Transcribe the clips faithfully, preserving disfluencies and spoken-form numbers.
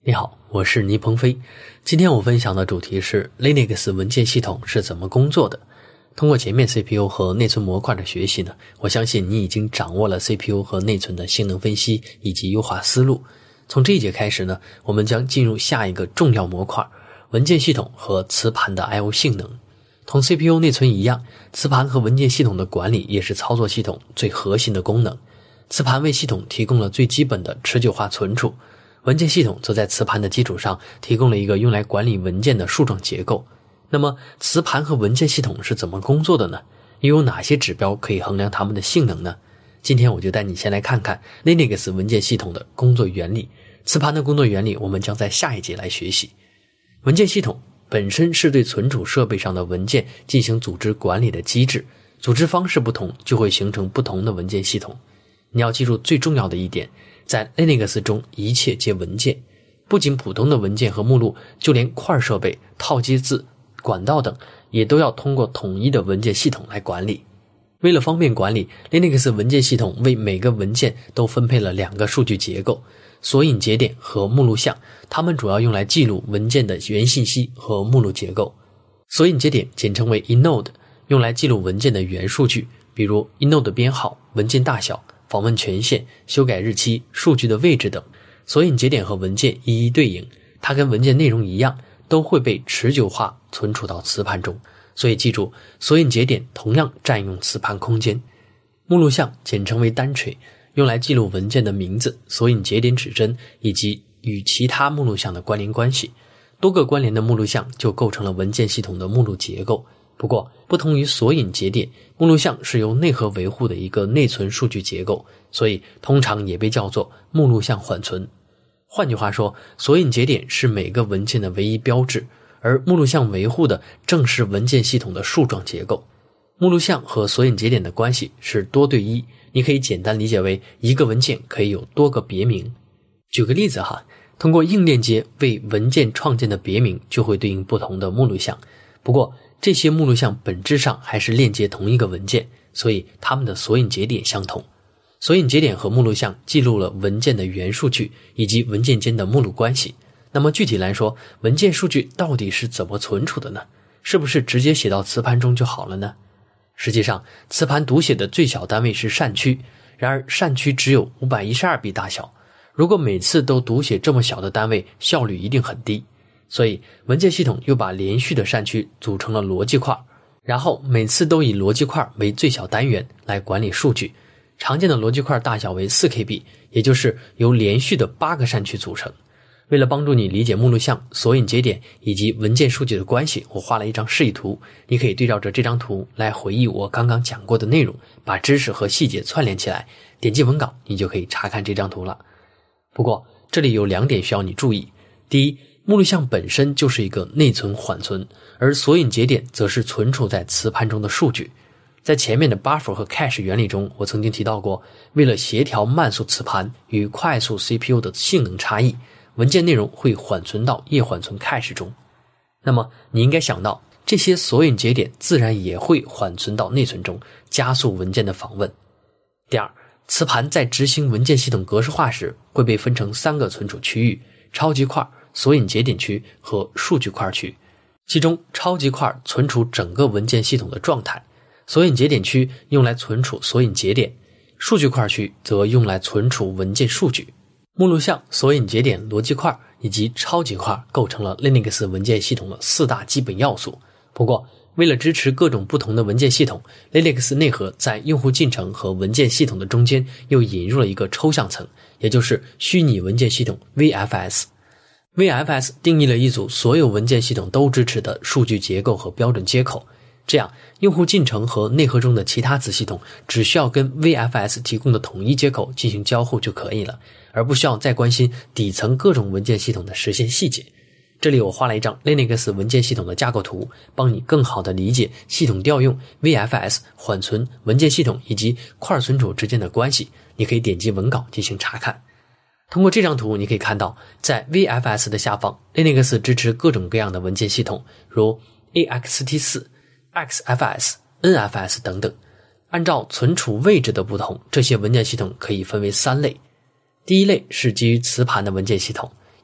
你好，我是倪鹏飞。今天我分享的主题是 Linux 文件系统是怎么工作的。通过前面 C P U 和内存模块的学习呢，我相信你已经掌握了 C P U 和内存的性能分析以及优化思路。从这一节开始呢，我们将进入下一个重要模块，文件系统和磁盘的 I O 性能。同 C P U 内存一样，磁盘和文件系统的管理也是操作系统最核心的功能。磁盘为系统提供了最基本的持久化存储，文件系统则在磁盘的基础上提供了一个用来管理文件的树状结构。那么磁盘和文件系统是怎么工作的呢？又有哪些指标可以衡量它们的性能呢？今天我就带你先来看看 Linux 文件系统的工作原理。磁盘的工作原理我们将在下一节来学习。文件系统本身是对存储设备上的文件进行组织管理的机制，组织方式不同就会形成不同的文件系统。你要记住最重要的一点，在 Linux 中一切皆文件，不仅普通的文件和目录，就连块设备、套接字、管道等也都要通过统一的文件系统来管理。为了方便管理， Linux 文件系统为每个文件都分配了两个数据结构，索引节点和目录项，它们主要用来记录文件的原信息和目录结构。索引节点简称为 inode， 用来记录文件的原数据，比如 inode 编号、文件大小、访问权限、修改日期、数据的位置等。索引节点和文件一一对应，它跟文件内容一样，都会被持久化存储到磁盘中。所以记住，索引节点同样占用磁盘空间。目录项简称为单垂，用来记录文件的名字、索引节点指针以及与其他目录项的关联关系。多个关联的目录项就构成了文件系统的目录结构。不过不同于索引节点，目录项是由内核维护的一个内存数据结构，所以通常也被叫做目录项缓存。换句话说，索引节点是每个文件的唯一标志，而目录项维护的正是文件系统的树状结构。目录项和索引节点的关系是多对一，你可以简单理解为一个文件可以有多个别名。举个例子哈，通过硬链接为文件创建的别名就会对应不同的目录项。不过这些目录项本质上还是链接同一个文件，所以它们的索引节点相同。索引节点和目录项记录了文件的原数据以及文件间的目录关系。那么具体来说，文件数据到底是怎么存储的呢？是不是直接写到磁盘中就好了呢？实际上，磁盘读写的最小单位是扇区，然而扇区只有五百一十二 B 大小，如果每次都读写这么小的单位，效率一定很低。所以文件系统又把连续的扇区组成了逻辑块，然后每次都以逻辑块为最小单元来管理数据。常见的逻辑块大小为 四 K B， 也就是由连续的八个扇区组成。为了帮助你理解目录项、索引节点以及文件数据的关系，我画了一张示意图，你可以对照着这张图来回忆我刚刚讲过的内容，把知识和细节串联起来。点击文稿，你就可以查看这张图了。不过这里有两点需要你注意。第一，目录项本身就是一个内存缓存，而索引节点则是存储在磁盘中的数据。在前面的 buffer 和 cache 原理中，我曾经提到过，为了协调慢速磁盘与快速 C P U 的性能差异，文件内容会缓存到页缓存 cache 中。那么你应该想到，这些索引节点自然也会缓存到内存中，加速文件的访问。第二，磁盘在执行文件系统格式化时，会被分成三个存储区域：超级块、索引节点区和数据块区。其中超级块存储整个文件系统的状态，索引节点区用来存储索引节点，数据块区则用来存储文件数据。目录项、索引节点、逻辑块以及超级块构成了 Linux 文件系统的四大基本要素。不过为了支持各种不同的文件系统， Linux 内核在用户进程和文件系统的中间又引入了一个抽象层，也就是虚拟文件系统 V F S。 V F S 定义了一组所有文件系统都支持的数据结构和标准接口，这样用户进程和内核中的其他子系统只需要跟 V F S 提供的统一接口进行交互就可以了，而不需要再关心底层各种文件系统的实现细节。这里我画了一张 Linux 文件系统的架构图，帮你更好地理解系统调用、V F S、缓存、文件系统以及块存储之间的关系。你可以点击文稿进行查看。通过这张图你可以看到，在 V F S 的下方， Linux 支持各种各样的文件系统，如 A X T 四、X F S、N F S 等等。按照存储位置的不同，这些文件系统可以分为三类。第一类是基于磁盘的文件系统，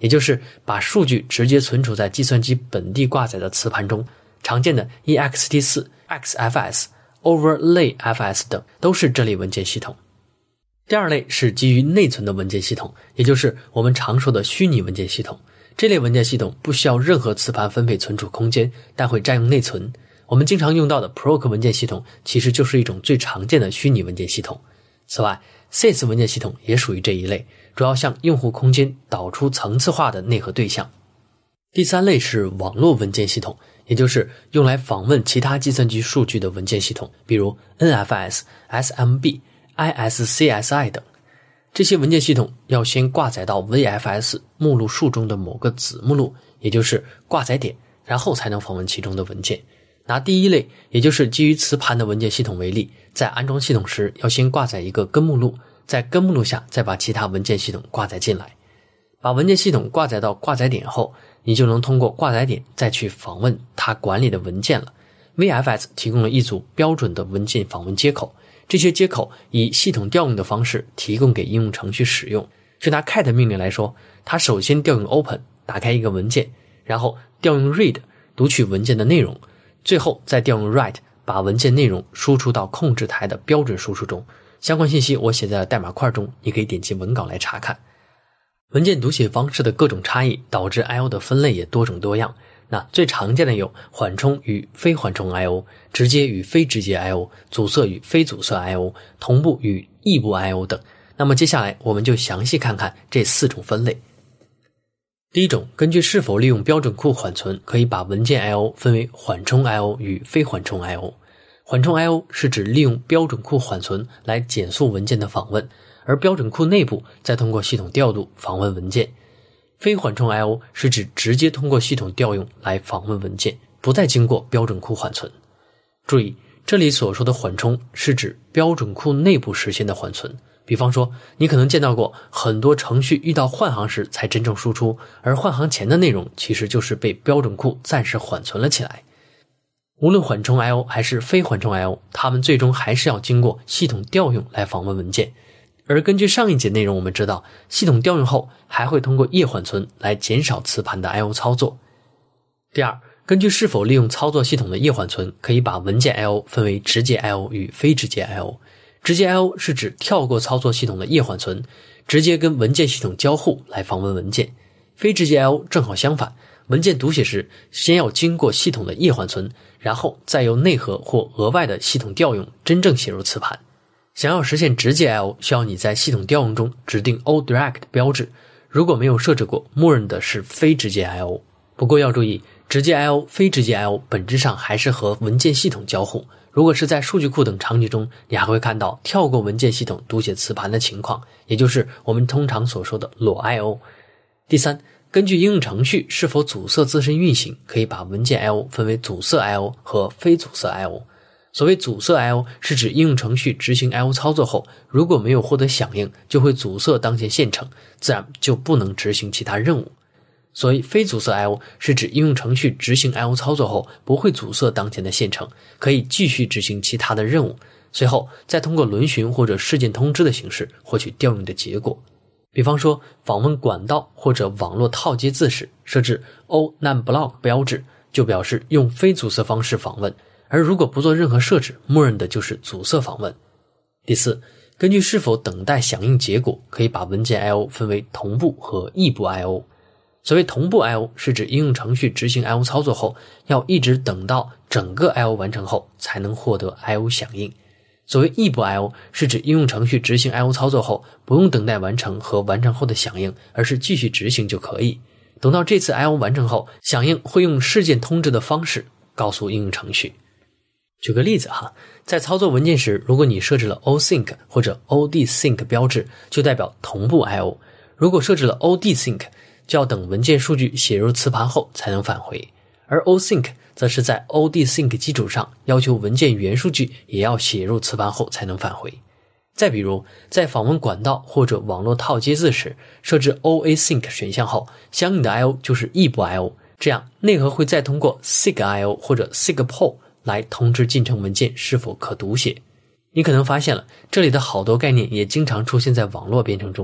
也就是把数据直接存储在计算机本地挂载的磁盘中，常见的 E X T 四、X F S、Overlay F S 等都是这类文件系统。第二类是基于内存的文件系统，也就是我们常说的虚拟文件系统。这类文件系统不需要任何磁盘分配存储空间，但会占用内存。我们经常用到的 P R O C 文件系统其实就是一种最常见的虚拟文件系统。此外 S A S 文件系统也属于这一类，主要向用户空间导出层次化的内核对象。第三类是网络文件系统，也就是用来访问其他计算机数据的文件系统，比如 N F S、S M B、I S C S I 等。这些文件系统要先挂载到 V F S 目录数中的某个子目录，也就是挂载点，然后才能访问其中的文件。拿第一类，也就是基于磁盘的文件系统为例，在安装系统时要先挂载一个根目录，在根目录下再把其他文件系统挂载进来。把文件系统挂载到挂载点后，你就能通过挂载点再去访问它管理的文件了。V F S 提供了一组标准的文件访问接口，这些接口以系统调用的方式提供给应用程序使用。就拿 cat 命令来说，它首先调用 open 打开一个文件，然后调用 read 读取文件的内容，最后再调用 write 把文件内容输出到控制台的标准输出中。相关信息我写在了代码块中，你可以点击文稿来查看。文件读写方式的各种差异导致 I O 的分类也多种多样。那最常见的有缓冲与非缓冲 I O、 直接与非直接 I O、 阻塞与非阻塞 I O、 同步与异步 I O 等。那么接下来我们就详细看看这四种分类。第一种，根据是否利用标准库缓存，可以把文件 I O 分为缓冲 I O 与非缓冲 I O。 缓冲 I O 是指利用标准库缓存来减速文件的访问，而标准库内部再通过系统调度访问文件。非缓冲 I O 是指直接通过系统调用来访问文件，不再经过标准库缓存。注意，这里所说的缓冲是指标准库内部实现的缓存。比方说，你可能见到过很多程序遇到换行时才真正输出，而换行前的内容其实就是被标准库暂时缓存了起来。无论缓冲 I O 还是非缓冲 I O， 它们最终还是要经过系统调用来访问文件。而根据上一节内容我们知道，系统调用后还会通过页缓存来减少磁盘的 I O 操作。第二，根据是否利用操作系统的页缓存，可以把文件 I O 分为直接 I O 与非直接 I O。 直接 I O 是指跳过操作系统的页缓存，直接跟文件系统交互来访问文件。非直接 I O 正好相反，文件读写时先要经过系统的页缓存，然后再由内核或额外的系统调用真正写入磁盘。想要实现直接 I O， 需要你在系统调用中指定 O Direct 标志，如果没有设置过，默认的是非直接 I O。 不过要注意，直接 I O、 非直接 I O 本质上还是和文件系统交互。如果是在数据库等场景中，你还会看到跳过文件系统读写磁盘的情况，也就是我们通常所说的裸 I O。 第三，根据应用程序是否阻塞自身运行，可以把文件 I O 分为阻塞 I O 和非阻塞 I O。所谓阻塞 I O 是指应用程序执行 I O 操作后，如果没有获得响应，就会阻塞当前线程，自然就不能执行其他任务。所以非阻塞 I O 是指应用程序执行 I O 操作后不会阻塞当前的线程，可以继续执行其他的任务，随后再通过轮询或者事件通知的形式获取调用的结果。比方说访问管道或者网络套接字时，设置 O non block 标志，就表示用非阻塞方式访问，而如果不做任何设置，默认的就是阻塞访问。第四，根据是否等待响应结果，可以把文件 I O 分为同步和异步 I O。 所谓同步 I O 是指应用程序执行 I O 操作后，要一直等到整个 I O 完成后才能获得 I O 响应。所谓异步 I O 是指应用程序执行 I O 操作后，不用等待完成和完成后的响应，而是继续执行就可以。等到这次 I O 完成后，响应会用事件通知的方式告诉应用程序。举个例子哈，在操作文件时，如果你设置了 O sync 或者 O desync 标志，就代表同步 I O。 如果设置了 O desync， 就要等文件数据写入磁盘后才能返回，而 O sync 则是在 O desync 基础上要求文件原数据也要写入磁盘后才能返回。再比如，在访问管道或者网络套接字时，设置 O async 选项后，相应的 I O 就是异步 I O， 这样内核会再通过 sig I O 或者 sig poll 来通知进程文件是否可读写。你可能发现了，这里的好多概念也经常出现在网络编程中，比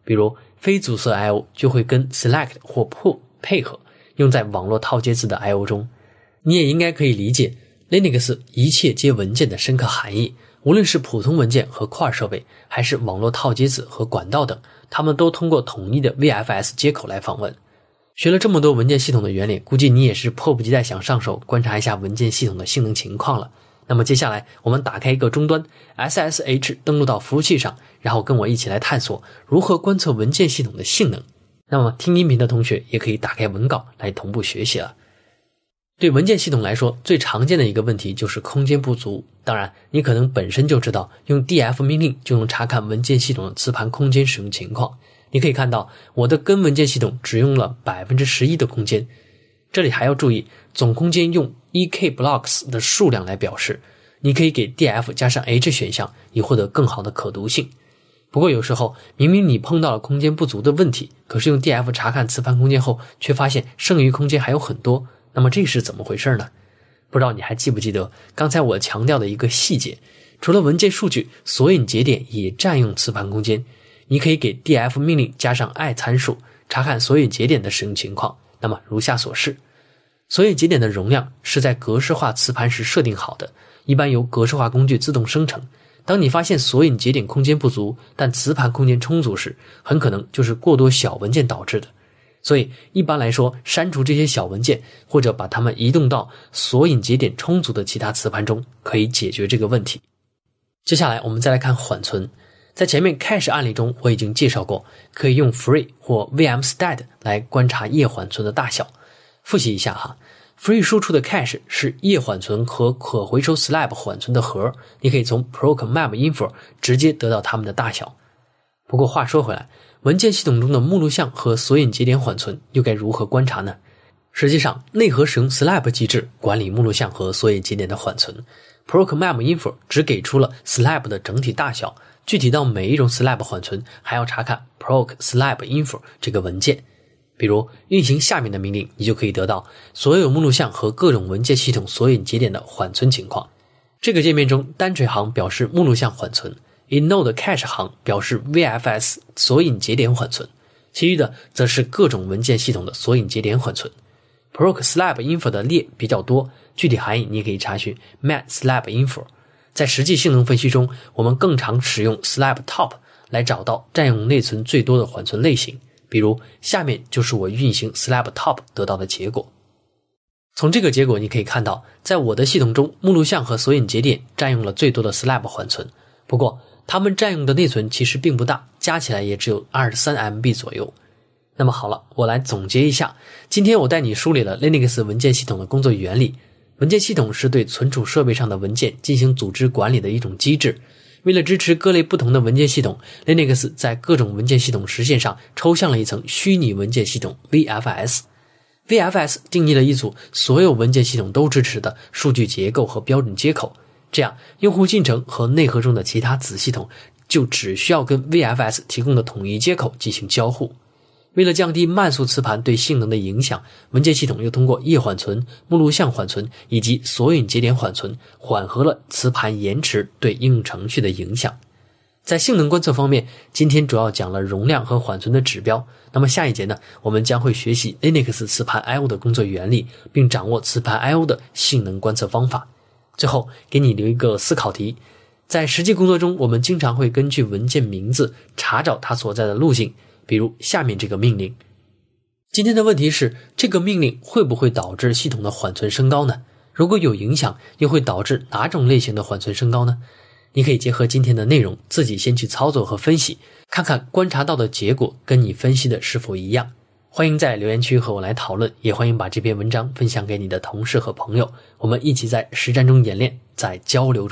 比如非阻塞 I O 就会跟 select 或 pull 配合，用在网络套接字的 I O 中。你也应该可以理解 Linux 一切皆文件的深刻含义，无论是普通文件和块设备，还是网络套接字和管道等，它们都通过统一的 V F S 接口来访问。学了这么多文件系统的原理，估计你也是迫不及待想上手观察一下文件系统的性能情况了。那么接下来我们打开一个终端 S S H 登录到服务器上，然后跟我一起来探索如何观测文件系统的性能。那么听音频的同学也可以打开文稿来同步学习了。对文件系统来说，最常见的一个问题就是空间不足。当然，你可能本身就知道，用 D F 命令就能查看文件系统的磁盘空间使用情况。你可以看到，我的根文件系统只用了 百分之十一 的空间。这里还要注意，总空间用 E K blocks 的数量来表示。你可以给 D F 加上 H 选项，以获得更好的可读性。不过有时候，明明你碰到了空间不足的问题，可是用 D F 查看磁盘空间后，却发现剩余空间还有很多。那么这是怎么回事呢？不知道你还记不记得刚才我强调的一个细节，除了文件数据，索引节点也占用磁盘空间。你可以给 D F 命令加上 i 参数，查看索引节点的使用情况。那么如下所示，索引节点的容量是在格式化磁盘时设定好的，一般由格式化工具自动生成。当你发现索引节点空间不足，但磁盘空间充足时，很可能就是过多小文件导致的。所以一般来说，删除这些小文件，或者把它们移动到索引节点充足的其他磁盘中，可以解决这个问题。接下来我们再来看缓存。在前面 cache 案例中我已经介绍过，可以用 free 或 vmstat 来观察页缓存的大小。复习一下哈， free 输出的 cache 是页缓存和可回收 slab 缓存的和，你可以从 procmap.info 直接得到它们的大小。不过话说回来，文件系统中的目录项和索引节点缓存又该如何观察呢？实际上，内核使用 slab 机制管理目录项和索引节点的缓存。procmap.info 只给出了 slab 的整体大小，具体到每一种 slab 缓存，还要查看 proc/slab.info 这个文件。比如运行下面的命令，你就可以得到所有目录项和各种文件系统索引节点的缓存情况。这个界面中，单垂行表示目录项缓存， inode cache 行表示 V F S 索引节点缓存，其余的则是各种文件系统的索引节点缓存。proc/slab.info 的列比较多，具体含义你可以查询 mat/slab.info。 在实际性能分析中，我们更常使用 slab top 来找到占用内存最多的缓存类型，比如下面就是我运行 slab top 得到的结果。从这个结果你可以看到，在我的系统中，目录项和索引节点占用了最多的 slab 缓存，不过它们占用的内存其实并不大，加起来也只有 二十三 M B 左右。那么好了，我来总结一下，今天我带你梳理了 Linux 文件系统的工作原理。文件系统是对存储设备上的文件进行组织管理的一种机制。为了支持各类不同的文件系统， Linux 在各种文件系统实现上抽象了一层虚拟文件系统 V F S。 V F S 定义了一组所有文件系统都支持的数据结构和标准接口，这样用户进程和内核中的其他子系统就只需要跟 V F S 提供的统一接口进行交互。为了降低慢速磁盘对性能的影响，文件系统又通过页缓存、目录项缓存以及索引节点缓存，缓和了磁盘延迟对应用程序的影响。在性能观测方面，今天主要讲了容量和缓存的指标。那么下一节呢，我们将会学习 Linux 磁盘 I O 的工作原理，并掌握磁盘 I O 的性能观测方法。最后给你留一个思考题，在实际工作中，我们经常会根据文件名字查找它所在的路径，比如下面这个命令。今天的问题是，这个命令会不会导致系统的缓存升高呢？如果有影响，又会导致哪种类型的缓存升高呢？你可以结合今天的内容，自己先去操作和分析，看看观察到的结果跟你分析的是否一样。欢迎在留言区和我来讨论，也欢迎把这篇文章分享给你的同事和朋友，我们一起在实战中演练，在交流中